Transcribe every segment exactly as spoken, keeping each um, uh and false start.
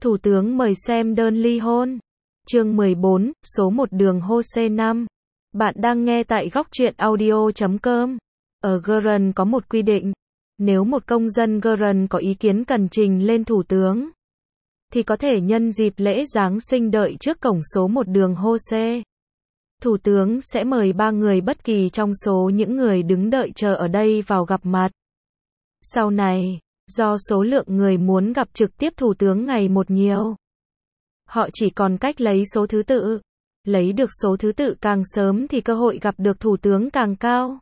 Thủ tướng mời xem đơn ly hôn. Chương mười bốn, số một đường Jose năm. Bạn đang nghe tại góc truyện audio chấm com. Ở Iran có một quy định, nếu một công dân Iran có ý kiến cần trình lên thủ tướng, thì có thể nhân dịp lễ Giáng sinh đợi trước cổng số một đường Jose. Thủ tướng sẽ mời ba người bất kỳ trong số những người đứng đợi chờ ở đây vào gặp mặt. Sau này, do số lượng người muốn gặp trực tiếp thủ tướng ngày một nhiều, họ chỉ còn cách lấy số thứ tự. Lấy được số thứ tự càng sớm thì cơ hội gặp được thủ tướng càng cao.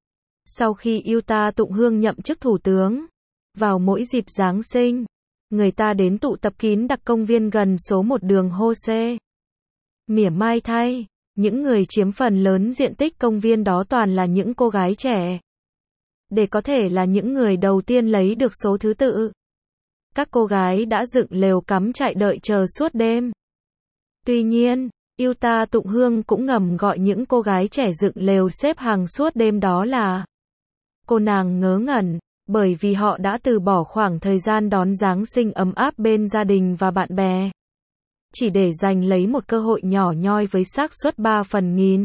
Sau khi Yuta Tụng Hương nhậm chức thủ tướng, vào mỗi dịp Giáng sinh, người ta đến tụ tập kín đặc công viên gần số một đường Jose. Mỉa mai thay, những người chiếm phần lớn diện tích công viên đó toàn là những cô gái trẻ. Để có thể là những người đầu tiên lấy được số thứ tự, các cô gái đã dựng lều cắm trại đợi chờ suốt đêm. Tuy nhiên, Yuta Tụng Hương cũng ngầm gọi những cô gái trẻ dựng lều xếp hàng suốt đêm đó là cô nàng ngớ ngẩn, bởi vì họ đã từ bỏ khoảng thời gian đón Giáng sinh ấm áp bên gia đình và bạn bè, chỉ để giành lấy một cơ hội nhỏ nhoi với xác suất ba phần nghìn.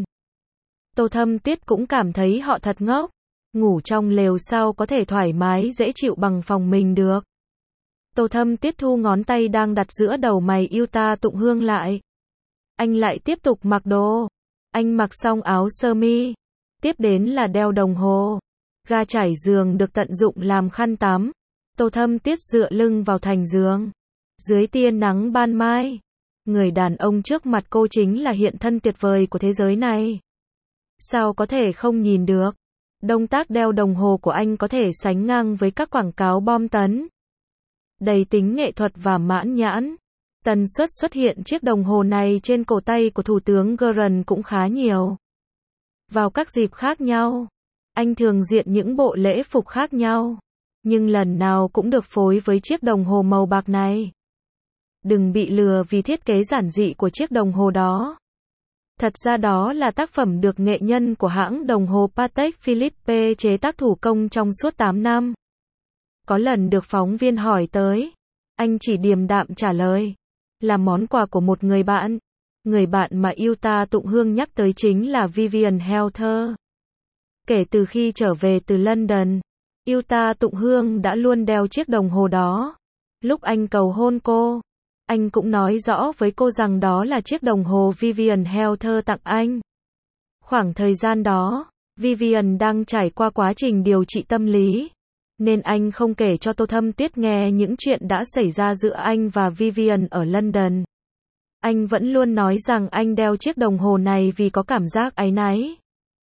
Tô Thâm Tuyết cũng cảm thấy họ thật ngốc, ngủ trong lều sao có thể thoải mái dễ chịu bằng phòng mình được. Tô Thâm Tuyết thu ngón tay đang đặt giữa đầu mày Yuta Tụng Hương lại. Anh lại tiếp tục mặc đồ. Anh mặc xong áo sơ mi. Tiếp đến là đeo đồng hồ. Ga trải giường được tận dụng làm khăn tắm. Tô Thâm Tuyết dựa lưng vào thành giường. Dưới tia nắng ban mai, người đàn ông trước mặt cô chính là hiện thân tuyệt vời của thế giới này. Sao có thể không nhìn được? Động tác đeo đồng hồ của anh có thể sánh ngang với các quảng cáo bom tấn. Đầy tính nghệ thuật và mãn nhãn. Tần suất xuất hiện chiếc đồng hồ này trên cổ tay của Thủ tướng Iran cũng khá nhiều. Vào các dịp khác nhau, anh thường diện những bộ lễ phục khác nhau, nhưng lần nào cũng được phối với chiếc đồng hồ màu bạc này. Đừng bị lừa vì thiết kế giản dị của chiếc đồng hồ đó. Thật ra đó là tác phẩm được nghệ nhân của hãng đồng hồ Patek Philippe chế tác thủ công trong suốt tám năm. Có lần được phóng viên hỏi tới, anh chỉ điềm đạm trả lời, là món quà của một người bạn. Người bạn mà Yuta Tụng Hương nhắc tới chính là Vivian Helter. Kể từ khi trở về từ London, Yuta Tụng Hương đã luôn đeo chiếc đồng hồ đó. Lúc anh cầu hôn cô, anh cũng nói rõ với cô rằng đó là chiếc đồng hồ Vivian Helter tặng anh. Khoảng thời gian đó, Vivian đang trải qua quá trình điều trị tâm lý, nên anh không kể cho Tô Thâm Tuyết nghe những chuyện đã xảy ra giữa anh và Vivian ở London. Anh vẫn luôn nói rằng anh đeo chiếc đồng hồ này vì có cảm giác áy náy.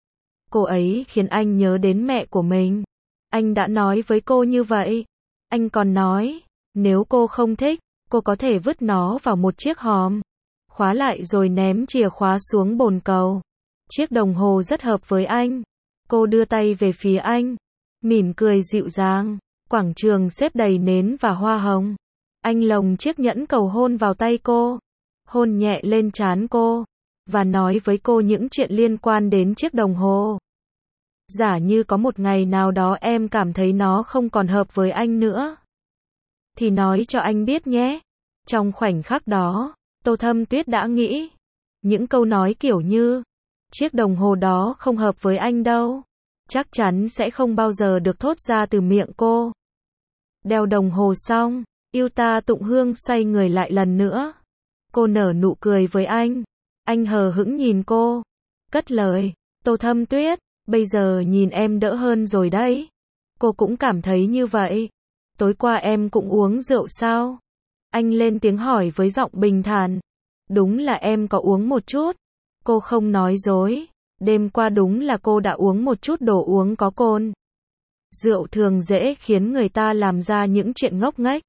Cô ấy khiến anh nhớ đến mẹ của mình. Anh đã nói với cô như vậy. Anh còn nói, nếu cô không thích, cô có thể vứt nó vào một chiếc hòm, khóa lại rồi ném chìa khóa xuống bồn cầu. Chiếc đồng hồ rất hợp với anh. Cô đưa tay về phía anh, mỉm cười dịu dàng. Quảng trường xếp đầy nến và hoa hồng. Anh lồng chiếc nhẫn cầu hôn vào tay cô, hôn nhẹ lên trán cô, và nói với cô những chuyện liên quan đến chiếc đồng hồ. Giả như có một ngày nào đó em cảm thấy nó không còn hợp với anh nữa, thì nói cho anh biết nhé. Trong khoảnh khắc đó, Tô Thâm Tuyết đã nghĩ, những câu nói kiểu như, chiếc đồng hồ đó không hợp với anh đâu, chắc chắn sẽ không bao giờ được thốt ra từ miệng cô. Đeo đồng hồ xong, Yuta Tụng Hương xoay người lại lần nữa. Cô nở nụ cười với anh. Anh hờ hững nhìn cô, cất lời, Tô Thâm Tuyết, bây giờ nhìn em đỡ hơn rồi đấy. Cô cũng cảm thấy như vậy. Tối qua em cũng uống rượu sao? Anh lên tiếng hỏi với giọng bình thản. Đúng là em có uống một chút. Cô không nói dối. Đêm qua đúng là cô đã uống một chút đồ uống có cồn. Rượu thường dễ khiến người ta làm ra những chuyện ngốc nghếch.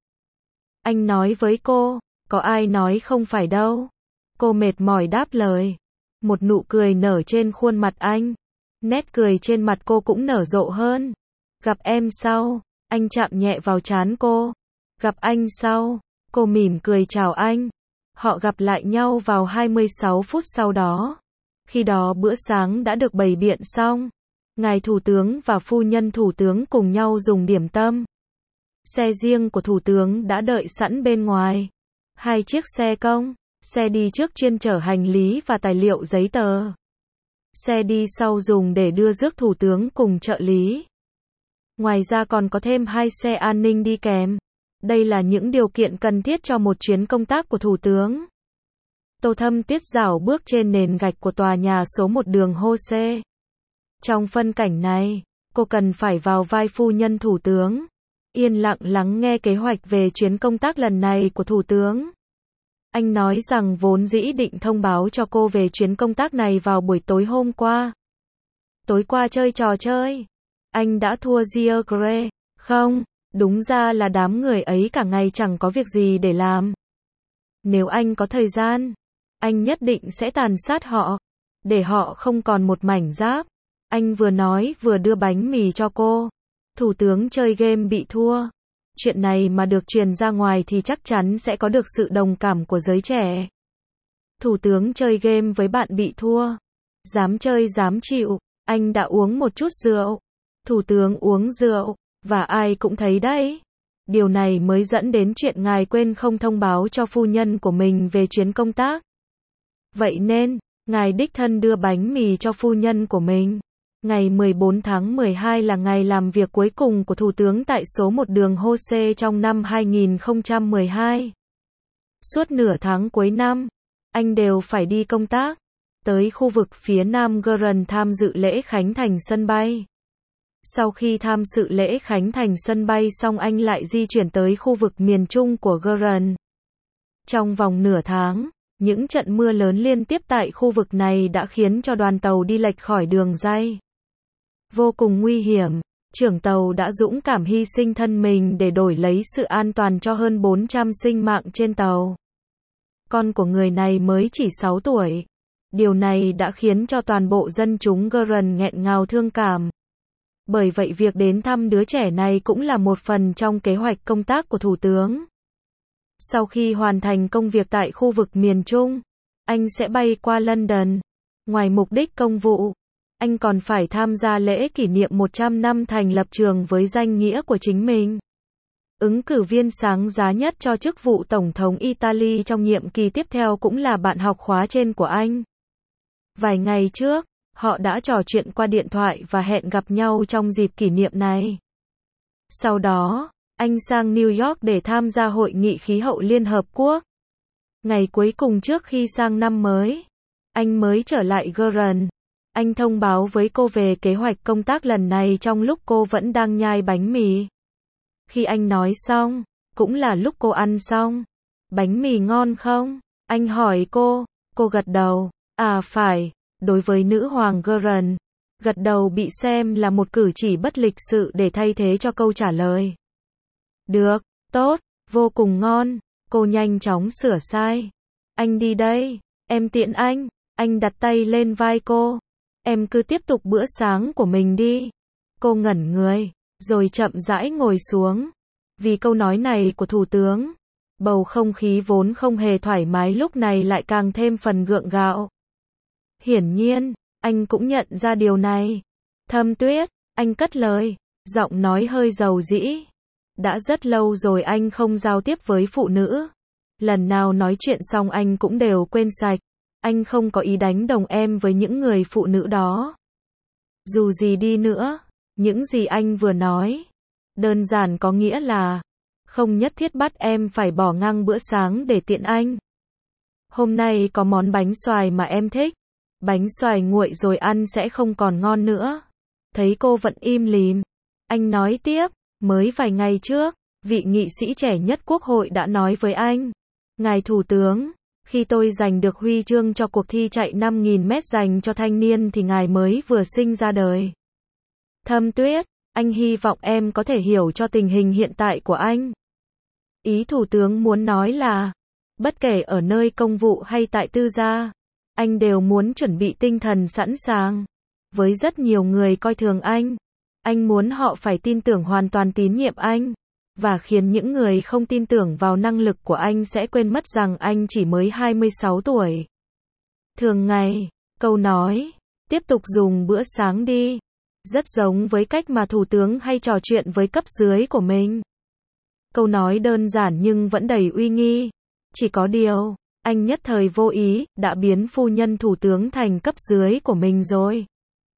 Anh nói với cô, có ai nói không phải đâu. Cô mệt mỏi đáp lời. Một nụ cười nở trên khuôn mặt anh. Nét cười trên mặt cô cũng nở rộ hơn. Gặp em sau. Anh chạm nhẹ vào trán cô. Gặp anh sau. Cô mỉm cười chào anh. Họ gặp lại nhau vào hai mươi sáu phút sau đó. Khi đó bữa sáng đã được bày biện xong. Ngài Thủ tướng và phu nhân Thủ tướng cùng nhau dùng điểm tâm. Xe riêng của Thủ tướng đã đợi sẵn bên ngoài. hai chiếc xe công, xe đi trước chuyên chở hành lý và tài liệu giấy tờ. Xe đi sau dùng để đưa rước thủ tướng cùng trợ lý. Ngoài ra còn có thêm hai xe an ninh đi kèm. Đây là những điều kiện cần thiết cho một chuyến công tác của thủ tướng. Tô Thâm Tuyết rảo bước trên nền gạch của tòa nhà số một đường Hô-se. Trong phân cảnh này, cô cần phải vào vai phu nhân thủ tướng, yên lặng lắng nghe kế hoạch về chuyến công tác lần này của thủ tướng. Anh nói rằng vốn dĩ định thông báo cho cô về chuyến công tác này vào buổi tối hôm qua. Tối qua chơi trò chơi, anh đã thua Giegre. Không, đúng ra là đám người ấy cả ngày chẳng có việc gì để làm. Nếu anh có thời gian, anh nhất định sẽ tàn sát họ, để họ không còn một mảnh giáp. Anh vừa nói vừa đưa bánh mì cho cô. Thủ tướng chơi game bị thua. Chuyện này mà được truyền ra ngoài thì chắc chắn sẽ có được sự đồng cảm của giới trẻ. Thủ tướng chơi game với bạn bị thua. Dám chơi dám chịu. Anh đã uống một chút rượu. Thủ tướng uống rượu. Và ai cũng thấy đấy. Điều này mới dẫn đến chuyện ngài quên không thông báo cho phu nhân của mình về chuyến công tác. Vậy nên, ngài đích thân đưa bánh mì cho phu nhân của mình. Ngày mười bốn tháng mười hai là ngày làm việc cuối cùng của Thủ tướng tại số một đường Hô-se trong năm hai nghìn không trăm mười hai. Suốt nửa tháng cuối năm, anh đều phải đi công tác, tới khu vực phía nam Gurun tham dự lễ khánh thành sân bay. Sau khi tham dự lễ khánh thành sân bay xong anh lại di chuyển tới khu vực miền trung của Gurun. Trong vòng nửa tháng, những trận mưa lớn liên tiếp tại khu vực này đã khiến cho đoàn tàu đi lệch khỏi đường ray. Vô cùng nguy hiểm, trưởng tàu đã dũng cảm hy sinh thân mình để đổi lấy sự an toàn cho hơn bốn trăm sinh mạng trên tàu. Con của người này mới chỉ sáu tuổi. Điều này đã khiến cho toàn bộ dân chúng Gurun nghẹn ngào thương cảm. Bởi vậy việc đến thăm đứa trẻ này cũng là một phần trong kế hoạch công tác của Thủ tướng. Sau khi hoàn thành công việc tại khu vực miền Trung, anh sẽ bay qua London. Ngoài mục đích công vụ, anh còn phải tham gia lễ kỷ niệm một trăm năm thành lập trường với danh nghĩa của chính mình. Ứng cử viên sáng giá nhất cho chức vụ Tổng thống Italy trong nhiệm kỳ tiếp theo cũng là bạn học khóa trên của anh. Vài ngày trước, họ đã trò chuyện qua điện thoại và hẹn gặp nhau trong dịp kỷ niệm này. Sau đó, anh sang New York để tham gia hội nghị khí hậu Liên Hợp Quốc. Ngày cuối cùng trước khi sang năm mới, anh mới trở lại Gurun. Anh thông báo với cô về kế hoạch công tác lần này trong lúc cô vẫn đang nhai bánh mì. Khi anh nói xong, cũng là lúc cô ăn xong. Bánh mì ngon không? Anh hỏi cô, cô gật đầu. À phải, đối với nữ hoàng Gurun, gật đầu bị xem là một cử chỉ bất lịch sự để thay thế cho câu trả lời. Được, tốt, vô cùng ngon. Cô nhanh chóng sửa sai. Anh đi đây, em tiện anh. Anh đặt tay lên vai cô. Em cứ tiếp tục bữa sáng của mình đi. Cô ngẩn người, rồi chậm rãi ngồi xuống. Vì câu nói này của thủ tướng, bầu không khí vốn không hề thoải mái lúc này lại càng thêm phần gượng gạo. Hiển nhiên, anh cũng nhận ra điều này. Thâm Tuyết, anh cất lời, giọng nói hơi dầu dĩ. Đã rất lâu rồi anh không giao tiếp với phụ nữ. Lần nào nói chuyện xong anh cũng đều quên sạch. Anh không có ý đánh đồng em với những người phụ nữ đó. Dù gì đi nữa, những gì anh vừa nói, đơn giản có nghĩa là, không nhất thiết bắt em phải bỏ ngang bữa sáng để tiện anh. Hôm nay có món bánh xoài mà em thích. Bánh xoài nguội rồi ăn sẽ không còn ngon nữa. Thấy cô vẫn im lìm, anh nói tiếp, mới vài ngày trước, vị nghị sĩ trẻ nhất quốc hội đã nói với anh, ngài thủ tướng, khi tôi giành được huy chương cho cuộc thi chạy năm nghìn mét dành cho thanh niên thì ngài mới vừa sinh ra đời. Thâm Tuyết, anh hy vọng em có thể hiểu cho tình hình hiện tại của anh. Ý thủ tướng muốn nói là, bất kể ở nơi công vụ hay tại tư gia, anh đều muốn chuẩn bị tinh thần sẵn sàng. Với rất nhiều người coi thường anh, anh muốn họ phải tin tưởng hoàn toàn tín nhiệm anh, và khiến những người không tin tưởng vào năng lực của anh sẽ quên mất rằng anh chỉ mới hai mươi sáu tuổi. Thường ngày, câu nói, tiếp tục dùng bữa sáng đi, rất giống với cách mà thủ tướng hay trò chuyện với cấp dưới của mình. Câu nói đơn giản nhưng vẫn đầy uy nghi. Chỉ có điều, anh nhất thời vô ý, đã biến phu nhân thủ tướng thành cấp dưới của mình rồi.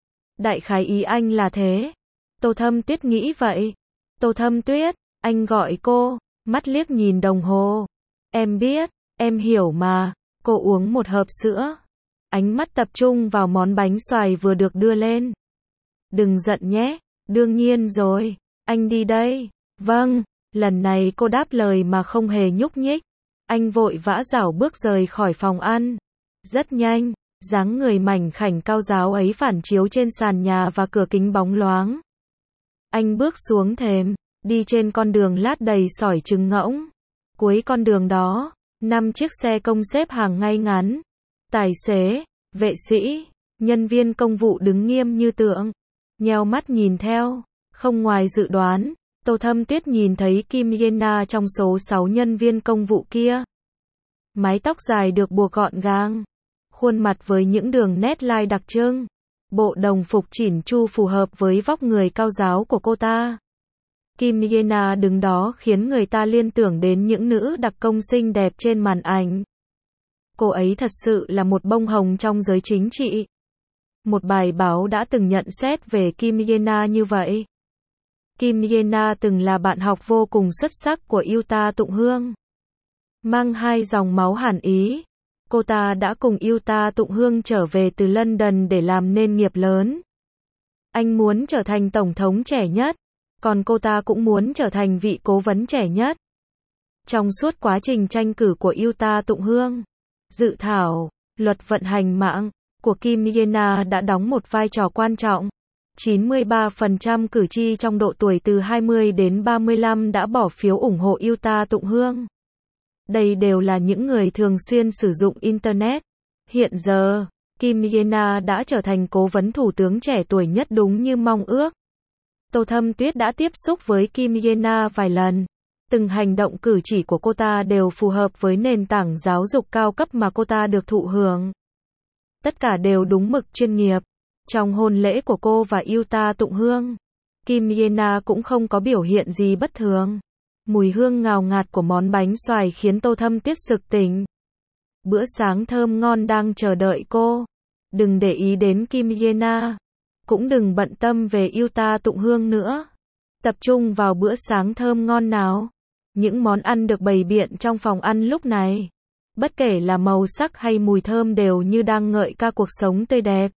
Đại khái ý anh là thế. Tô Thâm Tuyết nghĩ vậy. Tô Thâm Tuyết, anh gọi cô, mắt liếc nhìn đồng hồ. Em biết, em hiểu mà. Cô uống một hộp sữa. Ánh mắt tập trung vào món bánh xoài vừa được đưa lên. Đừng giận nhé, đương nhiên rồi, anh đi đây. Vâng, lần này cô đáp lời mà không hề nhúc nhích. Anh vội vã rảo bước rời khỏi phòng ăn. Rất nhanh, dáng người mảnh khảnh cao ráo ấy phản chiếu trên sàn nhà và cửa kính bóng loáng. Anh bước xuống thềm, đi trên con đường lát đầy sỏi trứng ngỗng. Cuối con đường đó, năm chiếc xe công xếp hàng ngay ngắn. Tài xế, vệ sĩ, nhân viên công vụ đứng nghiêm như tượng, nheo mắt nhìn theo. Không ngoài dự đoán, Tô Thâm Tuyết nhìn thấy Kim Yena trong số sáu nhân viên công vụ kia. Mái tóc dài được buộc gọn gàng, khuôn mặt với những đường nét line đặc trưng, bộ đồng phục chỉn chu phù hợp với vóc người cao ráo của cô ta. Kim Yena đứng đó khiến người ta liên tưởng đến những nữ đặc công xinh đẹp trên màn ảnh. Cô ấy thật sự là một bông hồng trong giới chính trị. Một bài báo đã từng nhận xét về Kim Yena như vậy. Kim Yena từng là bạn học vô cùng xuất sắc của Yuta Tụng Hương. Mang hai dòng máu Hàn Ý, cô ta đã cùng Yuta Tụng Hương trở về từ London để làm nên nghiệp lớn. Anh muốn trở thành tổng thống trẻ nhất, còn cô ta cũng muốn trở thành vị cố vấn trẻ nhất. Trong suốt quá trình tranh cử của Yuta Tụng Hương, dự thảo luật vận hành mạng của Kim Yena đã đóng một vai trò quan trọng. chín mươi ba phần trăm cử tri trong độ tuổi từ hai mươi đến ba mươi lăm đã bỏ phiếu ủng hộ Yuta Tụng Hương. Đây đều là những người thường xuyên sử dụng Internet. Hiện giờ, Kim Yena đã trở thành cố vấn thủ tướng trẻ tuổi nhất đúng như mong ước. Tô Thâm Tuyết đã tiếp xúc với Kim Yena vài lần. Từng hành động cử chỉ của cô ta đều phù hợp với nền tảng giáo dục cao cấp mà cô ta được thụ hưởng. Tất cả đều đúng mực chuyên nghiệp. Trong hôn lễ của cô và Yuta Tụng Hương, Kim Yena cũng không có biểu hiện gì bất thường. Mùi hương ngào ngạt của món bánh xoài khiến Tô Thâm Tuyết sực tỉnh. Bữa sáng thơm ngon đang chờ đợi cô. Đừng để ý đến Kim Yena. Cũng đừng bận tâm về Yuta Tụng Hương nữa. Tập trung vào bữa sáng thơm ngon nào. Những món ăn được bày biện trong phòng ăn lúc này, bất kể là màu sắc hay mùi thơm đều như đang ngợi ca cuộc sống tươi đẹp.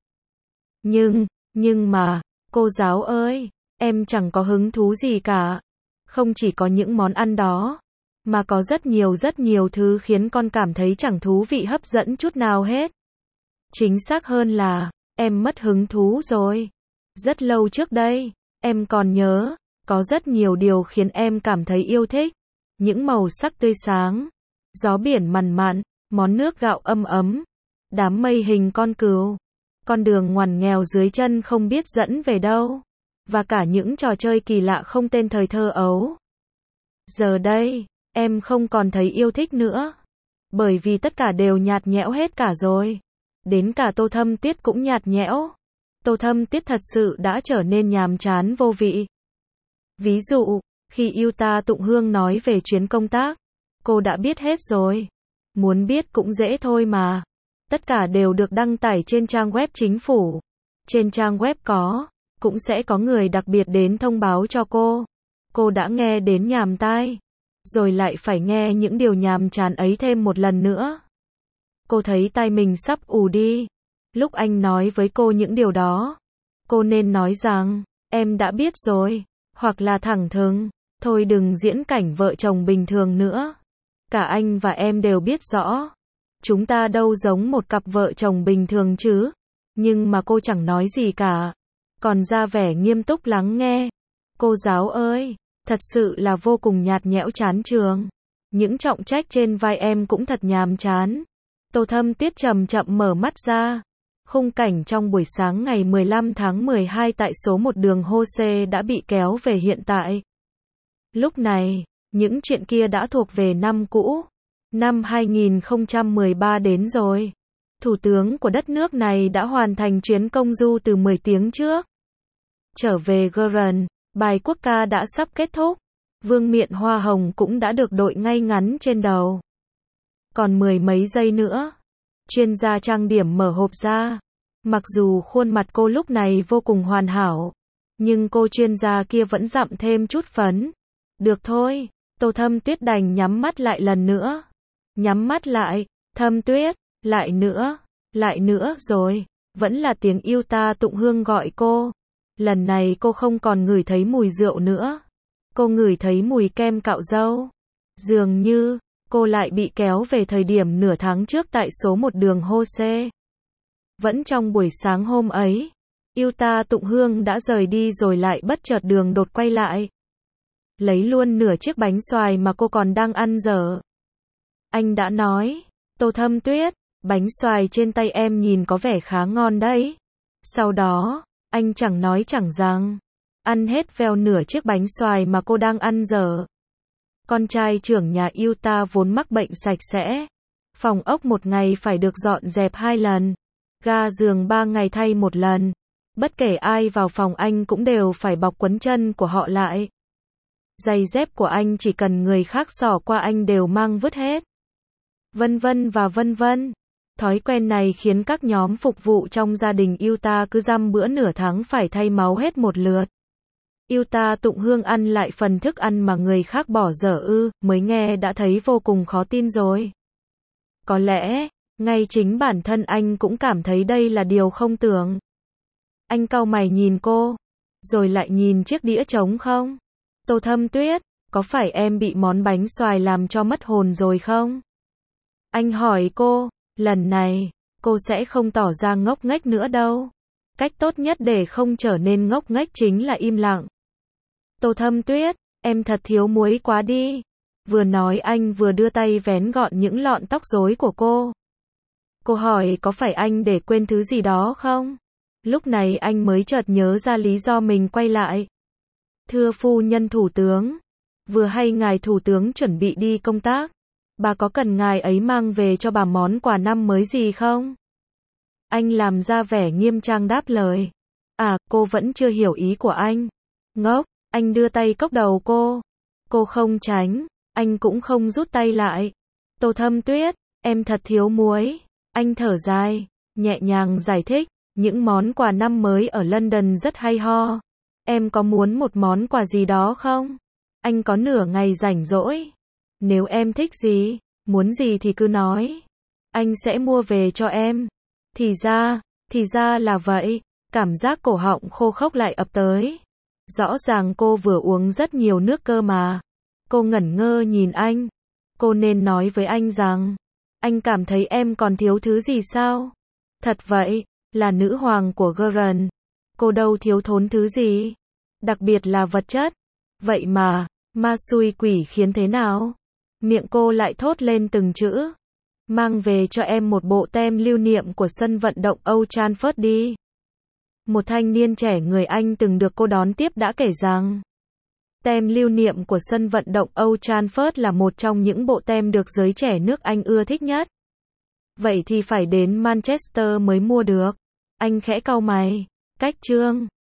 Nhưng, nhưng mà, cô giáo ơi, em chẳng có hứng thú gì cả. Không chỉ có những món ăn đó, mà có rất nhiều rất nhiều thứ khiến con cảm thấy chẳng thú vị hấp dẫn chút nào hết. Chính xác hơn là, em mất hứng thú rồi. Rất lâu trước đây, em còn nhớ, có rất nhiều điều khiến em cảm thấy yêu thích. Những màu sắc tươi sáng, gió biển mằn mặn, món nước gạo ấm ấm, đám mây hình con cừu, con đường ngoằn nghèo dưới chân không biết dẫn về đâu, và cả những trò chơi kỳ lạ không tên thời thơ ấu. Giờ đây, em không còn thấy yêu thích nữa, bởi vì tất cả đều nhạt nhẽo hết cả rồi. Đến cả Tô Thâm Tuyết cũng nhạt nhẽo. Tô Thâm Tuyết thật sự đã trở nên nhàm chán vô vị. Ví dụ, khi Yuta Tụng Hương nói về chuyến công tác, cô đã biết hết rồi. Muốn biết cũng dễ thôi mà. Tất cả đều được đăng tải trên trang web chính phủ. Trên trang web có, cũng sẽ có người đặc biệt đến thông báo cho cô. Cô đã nghe đến nhàm tai, rồi lại phải nghe những điều nhàm chán ấy thêm một lần nữa. Cô thấy tai mình sắp ù đi. Lúc anh nói với cô những điều đó, cô nên nói rằng, em đã biết rồi, hoặc là thẳng thừng, thôi đừng diễn cảnh vợ chồng bình thường nữa. Cả anh và em đều biết rõ, chúng ta đâu giống một cặp vợ chồng bình thường chứ. Nhưng mà cô chẳng nói gì cả, còn ra vẻ nghiêm túc lắng nghe. Cô giáo ơi, thật sự là vô cùng nhạt nhẽo chán trường. Những trọng trách trên vai em cũng thật nhàm chán. Tô Thâm Tuyết chậm chậm mở mắt ra. Khung cảnh trong buổi sáng ngày mười lăm tháng mười hai tại số một đường Hose đã bị kéo về hiện tại. Lúc này, những chuyện kia đã thuộc về năm cũ. Năm hai nghìn không trăm mười ba đến rồi. Thủ tướng của đất nước này đã hoàn thành chuyến công du từ mười tiếng trước. Trở về Gurun, bài quốc ca đã sắp kết thúc. Vương miện hoa hồng cũng đã được đội ngay ngắn trên đầu. Còn mười mấy giây nữa. Chuyên gia trang điểm mở hộp ra. Mặc dù khuôn mặt cô lúc này vô cùng hoàn hảo, nhưng cô chuyên gia kia vẫn dặm thêm chút phấn. Được thôi, Tô Thâm Tuyết đành nhắm mắt lại lần nữa. Nhắm mắt lại, Thâm Tuyết, lại nữa, lại nữa rồi, vẫn là tiếng yêu ta tụng hương gọi cô. Lần này cô không còn ngửi thấy mùi rượu nữa. Cô ngửi thấy mùi kem cạo râu. Dường như, cô lại bị kéo về thời điểm nửa tháng trước tại số một đường Hose. Vẫn trong buổi sáng hôm ấy, yêu ta tụng hương đã rời đi rồi lại bất chợt đường đột quay lại. Lấy luôn nửa chiếc bánh xoài mà cô còn đang ăn dở. Anh đã nói, Tô Thâm Tuyết, bánh xoài trên tay em nhìn có vẻ khá ngon đấy. Sau đó, anh chẳng nói chẳng rằng, ăn hết veo nửa chiếc bánh xoài mà cô đang ăn dở. Con trai trưởng nhà yêu ta vốn mắc bệnh sạch sẽ. Phòng ốc một ngày phải được dọn dẹp hai lần. Ga giường ba ngày thay một lần. Bất kể ai vào phòng anh cũng đều phải bọc quấn chân của họ lại. Giày dép của anh chỉ cần người khác xỏ qua anh đều mang vứt hết. Vân vân và vân vân. Thói quen này khiến các nhóm phục vụ trong gia đình yêu ta cứ dăm bữa nửa tháng phải thay máu hết một lượt. Yêu ta tụng hương ăn lại phần thức ăn mà người khác bỏ dở ư, mới nghe đã thấy vô cùng khó tin rồi. Có lẽ, ngay chính bản thân anh cũng cảm thấy đây là điều không tưởng. Anh cau mày nhìn cô, rồi lại nhìn chiếc đĩa trống không? Tô Thâm Tuyết, có phải em bị món bánh xoài làm cho mất hồn rồi không? Anh hỏi cô, lần này, cô sẽ không tỏ ra ngốc nghếch nữa đâu. Cách tốt nhất để không trở nên ngốc nghếch chính là im lặng. Tô Thâm Tuyết, em thật thiếu muối quá đi. Vừa nói anh vừa đưa tay vén gọn những lọn tóc rối của cô. Cô hỏi có phải anh để quên thứ gì đó không? Lúc này anh mới chợt nhớ ra lý do mình quay lại. Thưa phu nhân thủ tướng, vừa hay ngài thủ tướng chuẩn bị đi công tác. Bà có cần ngài ấy mang về cho bà món quà năm mới gì không? Anh làm ra vẻ nghiêm trang đáp lời. À, cô vẫn chưa hiểu ý của anh. Ngốc, anh đưa tay cốc đầu cô. Cô không tránh, anh cũng không rút tay lại. Tô Thâm Tuyết, em thật thiếu muối. Anh thở dài, nhẹ nhàng giải thích, những món quà năm mới ở London rất hay ho. Em có muốn một món quà gì đó không? Anh có nửa ngày rảnh rỗi. Nếu em thích gì, muốn gì thì cứ nói. Anh sẽ mua về cho em. Thì ra, thì ra là vậy. Cảm giác cổ họng khô khốc lại ập tới. Rõ ràng cô vừa uống rất nhiều nước cơ mà. Cô ngẩn ngơ nhìn anh. Cô nên nói với anh rằng, anh cảm thấy em còn thiếu thứ gì sao? Thật vậy, là nữ hoàng của Gurren. Cô đâu thiếu thốn thứ gì. Đặc biệt là vật chất. Vậy mà, ma xui quỷ khiến thế nào? Miệng cô lại thốt lên từng chữ. Mang về cho em một bộ tem lưu niệm của sân vận động Old Trafford đi. Một thanh niên trẻ người Anh từng được cô đón tiếp đã kể rằng, tem lưu niệm của sân vận động Old Trafford là một trong những bộ tem được giới trẻ nước Anh ưa thích nhất. Vậy thì phải đến Manchester mới mua được. Anh khẽ cau mày. Cách chương